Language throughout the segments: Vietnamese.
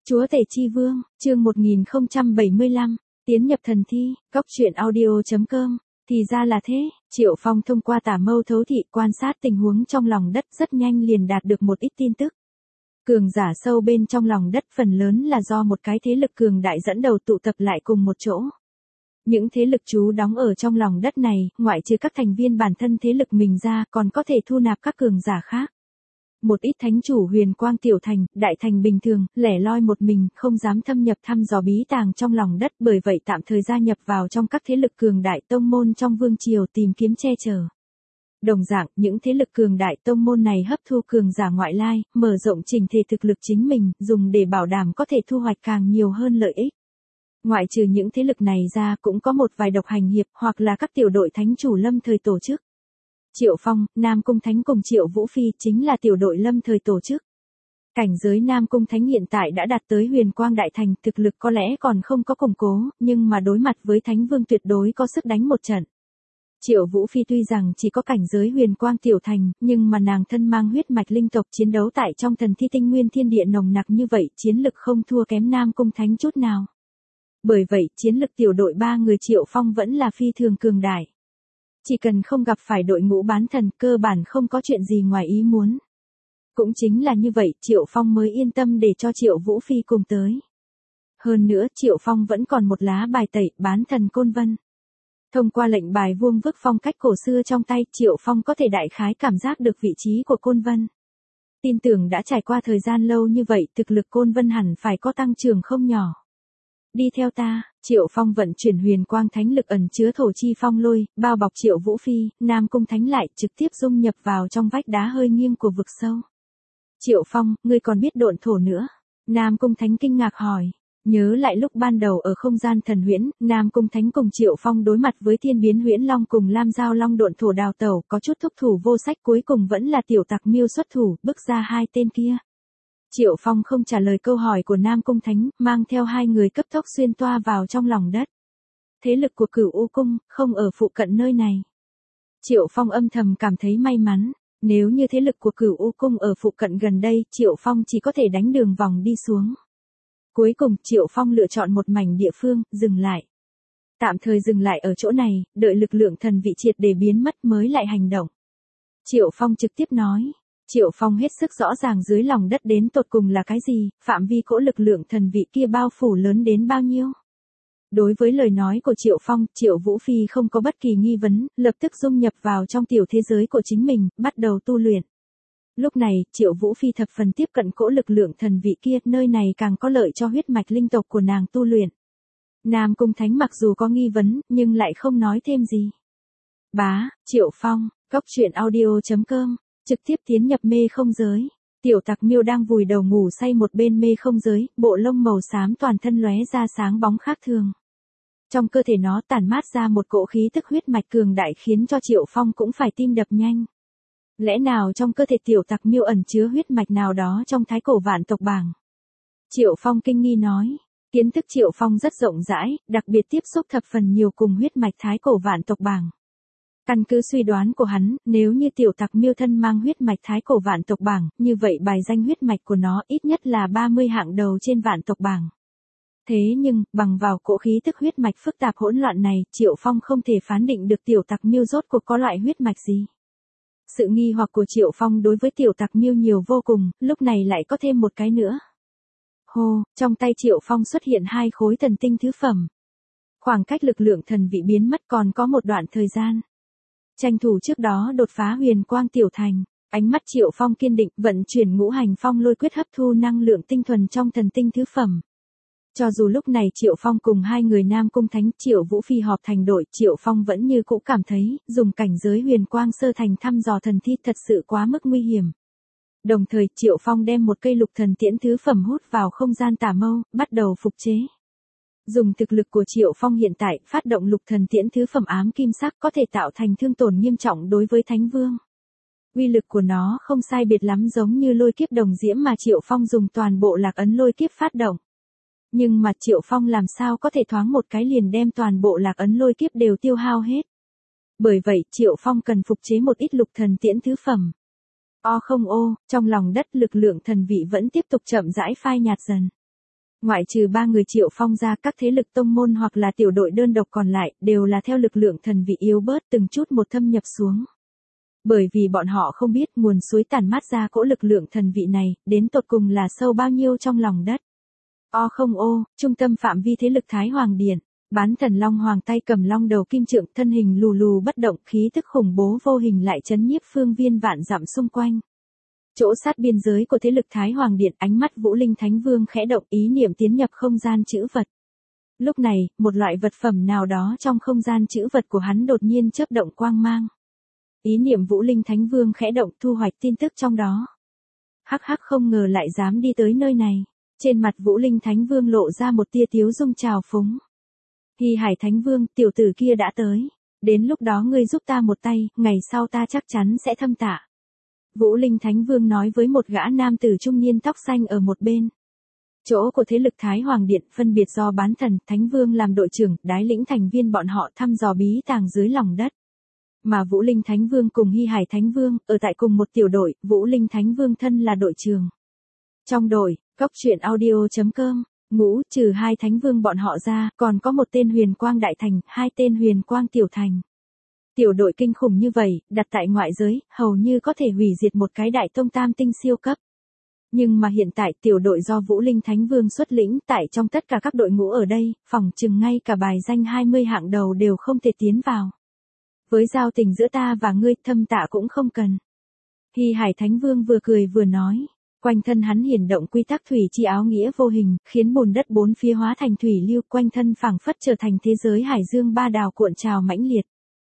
Chúa Tể Chi Vương, chương 1075, tiến nhập thần thi, Cóc truyện audio.com. Thì ra là thế, Triệu Phong thông qua tả mâu thấu thị quan sát tình huống trong lòng đất rất nhanh liền đạt được một ít tin tức. Cường giả sâu bên trong lòng đất phần lớn là do một cái thế lực cường đại dẫn đầu tụ tập lại cùng một chỗ. Những thế lực trú đóng ở trong lòng đất này, ngoại trừ các thành viên bản thân thế lực mình ra còn có thể thu nạp các cường giả khác. Một ít thánh chủ huyền quang tiểu thành, đại thành bình thường, lẻ loi một mình, không dám thâm nhập thăm dò bí tàng trong lòng đất, bởi vậy tạm thời gia nhập vào trong các thế lực cường đại tông môn trong vương triều tìm kiếm che chở. Đồng dạng, những thế lực cường đại tông môn này hấp thu cường giả ngoại lai, mở rộng trình thể thực lực chính mình, dùng để bảo đảm có thể thu hoạch càng nhiều hơn lợi ích. Ngoại trừ những thế lực này ra cũng có một vài độc hành hiệp hoặc là các tiểu đội thánh chủ lâm thời tổ chức. Triệu Phong, Nam Cung Thánh cùng Triệu Vũ Phi chính là tiểu đội lâm thời tổ chức. Cảnh giới Nam Cung Thánh hiện tại đã đạt tới huyền quang đại thành, thực lực có lẽ còn không có củng cố, nhưng mà đối mặt với Thánh Vương tuyệt đối có sức đánh một trận. Triệu Vũ Phi tuy rằng chỉ có cảnh giới huyền quang tiểu thành, nhưng mà nàng thân mang huyết mạch linh tộc chiến đấu tại trong thần thi tinh nguyên thiên địa nồng nặc như vậy, chiến lực không thua kém Nam Cung Thánh chút nào. Bởi vậy, chiến lực tiểu đội 3 người Triệu Phong vẫn là phi thường cường đại. Chỉ cần không gặp phải đội ngũ bán thần, cơ bản không có chuyện gì ngoài ý muốn. Cũng chính là như vậy, Triệu Phong mới yên tâm để cho Triệu Vũ Phi cùng tới. Hơn nữa, Triệu Phong vẫn còn một lá bài tẩy, bán thần Côn Vân. Thông qua lệnh bài vuông vức phong cách cổ xưa trong tay, Triệu Phong có thể đại khái cảm giác được vị trí của Côn Vân. Tin tưởng đã trải qua thời gian lâu như vậy, thực lực Côn Vân hẳn phải có tăng trưởng không nhỏ. Đi theo ta, Triệu Phong vận chuyển huyền quang thánh lực ẩn chứa thổ chi phong lôi, bao bọc Triệu Vũ Phi, Nam Cung Thánh lại trực tiếp dung nhập vào trong vách đá hơi nghiêng của vực sâu. Triệu Phong, ngươi còn biết độn thổ nữa? Nam Cung Thánh kinh ngạc hỏi. Nhớ lại lúc ban đầu ở không gian thần huyễn, Nam Cung Thánh cùng Triệu Phong đối mặt với thiên biến huyễn long cùng Lam Giao Long độn thổ đào tẩu, có chút thúc thủ vô sách, cuối cùng vẫn là tiểu tặc miêu xuất thủ, bức ra hai tên kia. Triệu Phong không trả lời câu hỏi của Nam Cung Thánh, mang theo hai người cấp tốc xuyên toa vào trong lòng đất. Thế lực của Cửu U Cung, không ở phụ cận nơi này. Triệu Phong âm thầm cảm thấy may mắn, nếu như thế lực của Cửu U Cung ở phụ cận gần đây, Triệu Phong chỉ có thể đánh đường vòng đi xuống. Cuối cùng, Triệu Phong lựa chọn một mảnh địa phương, dừng lại. Tạm thời dừng lại ở chỗ này, đợi lực lượng thần vị triệt để biến mất mới lại hành động. Triệu Phong trực tiếp nói. Triệu Phong hết sức rõ ràng dưới lòng đất đến tột cùng là cái gì, phạm vi cỗ lực lượng thần vị kia bao phủ lớn đến bao nhiêu. Đối với lời nói của Triệu Phong, Triệu Vũ Phi không có bất kỳ nghi vấn, lập tức dung nhập vào trong tiểu thế giới của chính mình, bắt đầu tu luyện. Lúc này, Triệu Vũ Phi thập phần tiếp cận cỗ lực lượng thần vị kia, nơi này càng có lợi cho huyết mạch linh tộc của nàng tu luyện. Nam Cung Thánh mặc dù có nghi vấn, nhưng lại không nói thêm gì. Bá, Triệu Phong, Cóc truyện audio.com. Trực tiếp tiến nhập mê không giới. Tiểu tặc miêu đang vùi đầu ngủ say một bên mê không giới, bộ lông màu xám toàn thân lóe ra sáng bóng khác thường. Trong cơ thể nó tản mát ra một cỗ khí tức huyết mạch cường đại khiến cho Triệu Phong cũng phải tim đập nhanh. Lẽ nào trong cơ thể tiểu tặc miêu ẩn chứa huyết mạch nào đó trong thái cổ vạn tộc bảng? Triệu Phong kinh nghi nói. Kiến thức Triệu Phong rất rộng rãi, đặc biệt tiếp xúc thập phần nhiều cùng huyết mạch thái cổ vạn tộc bảng. Căn cứ suy đoán của hắn, nếu như tiểu tặc miêu thân mang huyết mạch thái cổ vạn tộc bảng, như vậy bài danh huyết mạch của nó ít nhất là 30 hạng đầu trên vạn tộc bảng. Thế nhưng, bằng vào cỗ khí tức huyết mạch phức tạp hỗn loạn này, Triệu Phong không thể phán định được tiểu tặc miêu rốt cuộc có loại huyết mạch gì. Sự nghi hoặc của Triệu Phong đối với tiểu tặc miêu nhiều vô cùng, lúc này lại có thêm một cái nữa. Hô, trong tay Triệu Phong xuất hiện hai khối thần tinh thứ phẩm. Khoảng cách lực lượng thần vị biến mất còn có một đoạn thời gian. Tranh thủ trước đó đột phá huyền quang tiểu thành, ánh mắt Triệu Phong kiên định, vận chuyển ngũ hành phong lôi quyết hấp thu năng lượng tinh thuần trong thần tinh thứ phẩm. Cho dù lúc này Triệu Phong cùng hai người Nam Cung Thánh, Triệu Vũ Phi họp thành đội, Triệu Phong vẫn như cũ cảm thấy, dùng cảnh giới huyền quang sơ thành thăm dò thần thi thật sự quá mức nguy hiểm. Đồng thời, Triệu Phong đem một cây lục thần tiễn thứ phẩm hút vào không gian tả mâu, bắt đầu phục chế. Dùng thực lực của Triệu Phong hiện tại, phát động lục thần tiễn thứ phẩm ám kim sắc có thể tạo thành thương tổn nghiêm trọng đối với Thánh Vương. Uy lực của nó không sai biệt lắm giống như lôi kiếp đồng diễm mà Triệu Phong dùng toàn bộ lạc ấn lôi kiếp phát động. Nhưng mà Triệu Phong làm sao có thể thoáng một cái liền đem toàn bộ lạc ấn lôi kiếp đều tiêu hao hết. Bởi vậy, Triệu Phong cần phục chế một ít lục thần tiễn thứ phẩm. Không, trong lòng đất lực lượng thần vị vẫn tiếp tục chậm rãi phai nhạt dần. Ngoại trừ 3 người Triệu Phong ra, các thế lực tông môn hoặc là tiểu đội đơn độc còn lại đều là theo lực lượng thần vị yếu bớt từng chút một thâm nhập xuống. Bởi vì bọn họ không biết nguồn suối tản mát ra cỗ lực lượng thần vị này, đến tột cùng là sâu bao nhiêu trong lòng đất. Trung tâm phạm vi thế lực Thái Hoàng Điện, Bán Thần Long Hoàng tay cầm long đầu kim trượng, thân hình lù lù bất động, khí tức khủng bố vô hình lại chấn nhiếp phương viên vạn dặm xung quanh. Chỗ sát biên giới của thế lực Thái Hoàng Điện, ánh mắt Vũ Linh Thánh Vương khẽ động, ý niệm tiến nhập không gian chữ vật. Lúc này, một loại vật phẩm nào đó trong không gian chữ vật của hắn đột nhiên chớp động quang mang. Ý niệm Vũ Linh Thánh Vương khẽ động, thu hoạch tin tức trong đó. Hắc hắc, không ngờ lại dám đi tới nơi này. Trên mặt Vũ Linh Thánh Vương lộ ra một tia tiếu dung trào phúng. Hy Hải Thánh Vương, tiểu tử kia đã tới. Đến lúc đó ngươi giúp ta một tay, ngày sau ta chắc chắn sẽ thâm tạ. Vũ Linh Thánh Vương nói với một gã nam tử trung niên tóc xanh ở một bên. Chỗ của thế lực Thái Hoàng Điện phân biệt do Bán Thần, Thánh Vương làm đội trưởng, đái lĩnh thành viên bọn họ thăm dò bí tàng dưới lòng đất. Mà Vũ Linh Thánh Vương cùng Hy Hải Thánh Vương, ở tại cùng một tiểu đội, Vũ Linh Thánh Vương thân là đội trưởng. Trong đội, coctruyện.audio.com, ngũ trừ 2 Thánh Vương bọn họ ra, còn có một tên Huyền Quang Đại Thành, 2 tên Huyền Quang Tiểu Thành. Tiểu đội kinh khủng như vậy, đặt tại ngoại giới, hầu như có thể hủy diệt một cái đại tông tam tinh siêu cấp. Nhưng mà hiện tại tiểu đội do Vũ Linh Thánh Vương xuất lĩnh, tại trong tất cả các đội ngũ ở đây, phỏng chừng ngay cả bài danh 20 hạng đầu đều không thể tiến vào. Với giao tình giữa ta và ngươi, thâm tạ cũng không cần. Hy Hải Thánh Vương vừa cười vừa nói. Quanh thân hắn hiển động quy tắc thủy chi áo nghĩa vô hình, khiến bùn đất bốn phía hóa thành thủy lưu, quanh thân phảng phất trở thành thế giới hải dương ba đào cuộn trào mãnh liệt.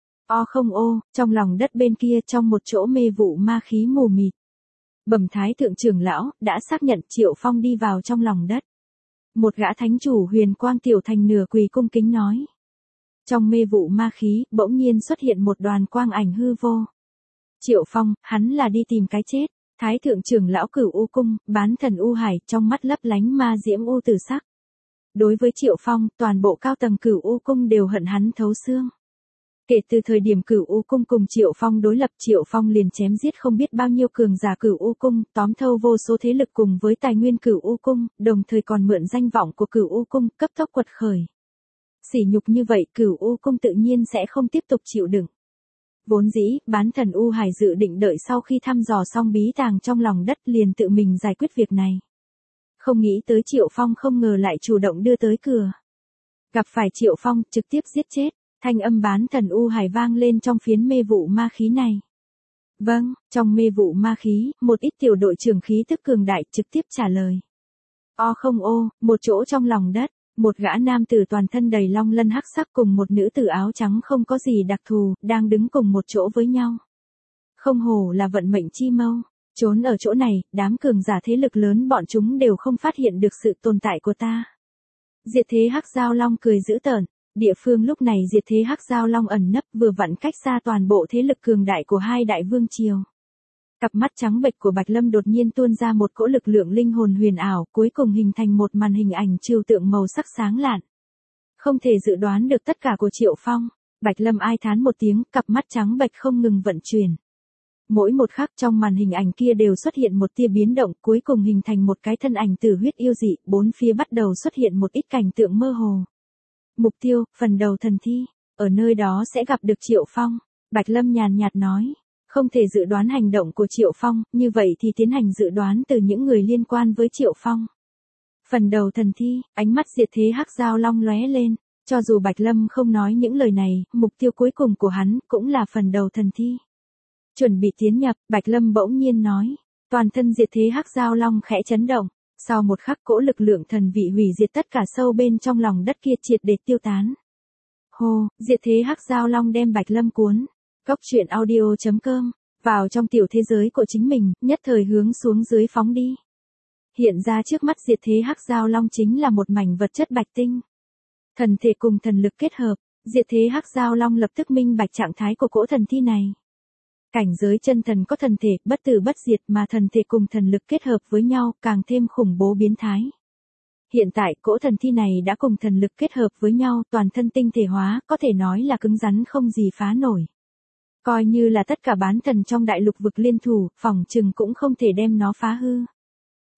Trong lòng đất bên kia, trong một chỗ mê vụ ma khí mù mịt. Bẩm Thái thượng trưởng lão, đã xác nhận Triệu Phong đi vào trong lòng đất. Một gã thánh chủ Huyền Quang Tiểu Thành nửa quỳ cung kính nói. Trong mê vụ ma khí, bỗng nhiên xuất hiện một đoàn quang ảnh hư vô. Triệu Phong, hắn là đi tìm cái chết. Thái thượng trưởng lão Cửu U Cung, Bán Thần U Hải, trong mắt lấp lánh ma diễm u tử sắc. Đối với Triệu Phong, toàn bộ cao tầng Cửu U Cung đều hận hắn thấu xương. Kể từ thời điểm Cửu U Cung cùng Triệu Phong đối lập, Triệu Phong liền chém giết không biết bao nhiêu cường giả Cửu U Cung, tóm thâu vô số thế lực cùng với tài nguyên Cửu U Cung, đồng thời còn mượn danh vọng của Cửu U Cung, cấp tốc quật khởi. Sỉ nhục như vậy, Cửu U Cung tự nhiên sẽ không tiếp tục chịu đựng. Vốn dĩ, Bán Thần U Hải dự định đợi sau khi thăm dò xong bí tàng trong lòng đất liền tự mình giải quyết việc này. Không nghĩ tới Triệu Phong không ngờ lại chủ động đưa tới cửa. Gặp phải Triệu Phong, trực tiếp giết chết, thanh âm Bán Thần U Hải vang lên trong phiến mê vụ ma khí này. Vâng, trong mê vụ ma khí, một ít tiểu đội trưởng khí tức cường đại trực tiếp trả lời. Một chỗ trong lòng đất. Một gã nam tử toàn thân đầy long lân hắc sắc cùng một nữ tử áo trắng không có gì đặc thù, đang đứng cùng một chỗ với nhau. Không hổ là vận mệnh chi mâu, trốn ở chỗ này, đám cường giả thế lực lớn bọn chúng đều không phát hiện được sự tồn tại của ta. Diệt thế hắc giao long cười dữ tợn, địa phương lúc này diệt thế hắc giao long ẩn nấp vừa vặn cách xa toàn bộ thế lực cường đại của hai đại vương triều. Cặp mắt trắng bệch của Bạch Lâm đột nhiên tuôn ra một cỗ lực lượng linh hồn huyền ảo, cuối cùng hình thành một màn hình ảnh trừu tượng màu sắc sáng lạn. Không thể dự đoán được tất cả của Triệu Phong, Bạch Lâm ai thán một tiếng, cặp mắt trắng bệch không ngừng vận chuyển. Mỗi một khắc trong màn hình ảnh kia đều xuất hiện một tia biến động, cuối cùng hình thành một cái thân ảnh tử huyết yêu dị, bốn phía bắt đầu xuất hiện một ít cảnh tượng mơ hồ. Mục tiêu, phần đầu thần thi, ở nơi đó sẽ gặp được Triệu Phong, Bạch Lâm nhàn nhạt nói. Không thể dự đoán hành động của Triệu Phong, như vậy thì tiến hành dự đoán từ những người liên quan với Triệu Phong. Phần đầu thần thi, ánh mắt diệt thế hắc giao long lóe lên, cho dù Bạch Lâm không nói những lời này, mục tiêu cuối cùng của hắn cũng là phần đầu thần thi. Chuẩn bị tiến nhập, Bạch Lâm bỗng nhiên nói, toàn thân diệt thế hắc giao long khẽ chấn động, sau một khắc cỗ lực lượng thần vị hủy diệt tất cả sâu bên trong lòng đất kia triệt để tiêu tán. Hô, diệt thế hắc giao long đem Bạch Lâm cuốn. Coctruyện.audio.com, vào trong tiểu thế giới của chính mình, nhất thời hướng xuống dưới phóng đi. Hiện ra trước mắt diệt thế hắc giao long chính là một mảnh vật chất bạch tinh. Thần thể cùng thần lực kết hợp, diệt thế hắc giao long lập tức minh bạch trạng thái của cỗ thần thi này. Cảnh giới chân thần có thần thể, bất tử bất diệt mà thần thể cùng thần lực kết hợp với nhau, càng thêm khủng bố biến thái. Hiện tại, cỗ thần thi này đã cùng thần lực kết hợp với nhau, toàn thân tinh thể hóa, có thể nói là cứng rắn không gì phá nổi. Coi như là tất cả bán thần trong đại lục vực liên thủ, phỏng chừng cũng không thể đem nó phá hư.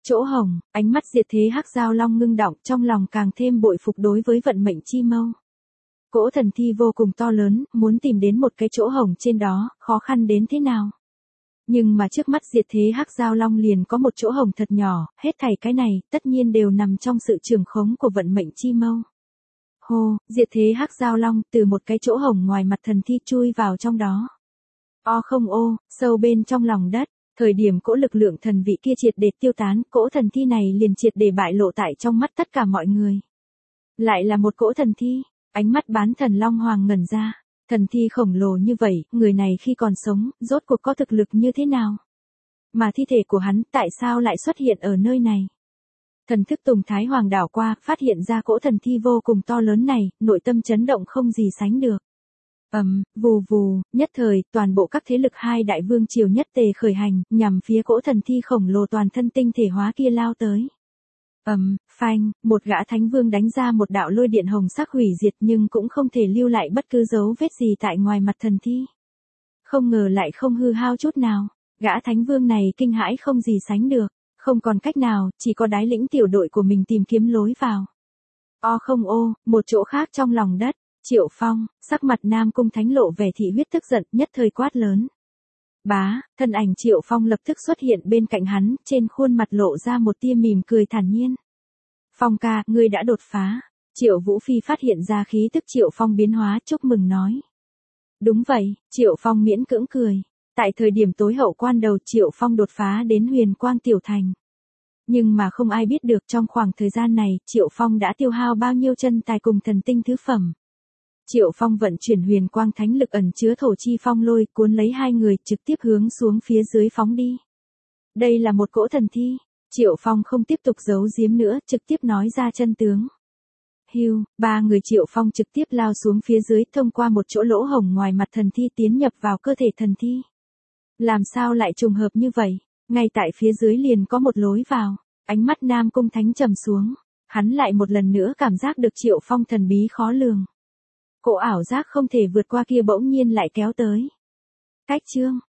Chỗ hổng, ánh mắt diệt thế hắc giao long ngưng đọng, trong lòng càng thêm bội phục đối với vận mệnh chi mâu. Cỗ thần thi vô cùng to lớn, muốn tìm đến một cái chỗ hổng trên đó, khó khăn đến thế nào. Nhưng mà trước mắt diệt thế hắc giao long liền có một chỗ hổng thật nhỏ, hết thảy cái này, tất nhiên đều nằm trong sự trường khống của vận mệnh chi mâu. Hô, diệt thế hắc giao long từ một cái chỗ hổng ngoài mặt thần thi chui vào trong đó. O không ô, sâu bên trong lòng đất, thời điểm cỗ lực lượng thần vị kia triệt để tiêu tán, cỗ thần thi này liền triệt để bại lộ tại trong mắt tất cả mọi người. Lại là một cỗ thần thi, ánh mắt bán thần long hoàng ngẩn ra. Thần thi khổng lồ như vậy, người này khi còn sống, rốt cuộc có thực lực như thế nào? Mà thi thể của hắn tại sao lại xuất hiện ở nơi này? Thần thức Tùng Thái Hoàng đảo qua, phát hiện ra cỗ thần thi vô cùng to lớn này, nội tâm chấn động không gì sánh được. Vù vù, nhất thời, toàn bộ các thế lực hai đại vương triều nhất tề khởi hành, nhằm phía cỗ thần thi khổng lồ toàn thân tinh thể hóa kia lao tới. Phanh, một gã thánh vương đánh ra một đạo lôi điện hồng sắc hủy diệt nhưng cũng không thể lưu lại bất cứ dấu vết gì tại ngoài mặt thần thi. Không ngờ lại không hư hao chút nào, gã thánh vương này kinh hãi không gì sánh được, không còn cách nào, chỉ có đái lĩnh tiểu đội của mình tìm kiếm lối vào. O không ô, một chỗ khác trong lòng đất, Triệu Phong, sắc mặt Nam Cung Thánh lộ vẻ thị huyết tức giận, nhất thời quát lớn. Bá, thân ảnh Triệu Phong lập tức xuất hiện bên cạnh hắn, trên khuôn mặt lộ ra một tia mỉm cười thản nhiên. Phong ca, ngươi đã đột phá. Triệu Vũ Phi phát hiện ra khí tức Triệu Phong biến hóa, chúc mừng nói. Đúng vậy, Triệu Phong miễn cưỡng cười. Tại thời điểm tối hậu quan đầu Triệu Phong đột phá đến Huyền Quang Tiểu Thành. Nhưng mà không ai biết được trong khoảng thời gian này, Triệu Phong đã tiêu hao bao nhiêu chân tài cùng thần tinh thứ phẩm. Triệu Phong vận chuyển Huyền Quang Thánh lực ẩn chứa thổ chi phong lôi, cuốn lấy hai người trực tiếp hướng xuống phía dưới phóng đi. Đây là một cỗ thần thi. Triệu Phong không tiếp tục giấu giếm nữa, trực tiếp nói ra chân tướng. Hưu, ba người Triệu Phong trực tiếp lao xuống phía dưới, thông qua một chỗ lỗ hổng ngoài mặt thần thi tiến nhập vào cơ thể thần thi. Làm sao lại trùng hợp như vậy? Ngay tại phía dưới liền có một lối vào. Ánh mắt Nam Cung Thánh trầm xuống. Hắn lại một lần nữa cảm giác được Triệu Phong thần bí khó lường. Cỗ ảo giác không thể vượt qua kia bỗng nhiên lại kéo tới. Cách chương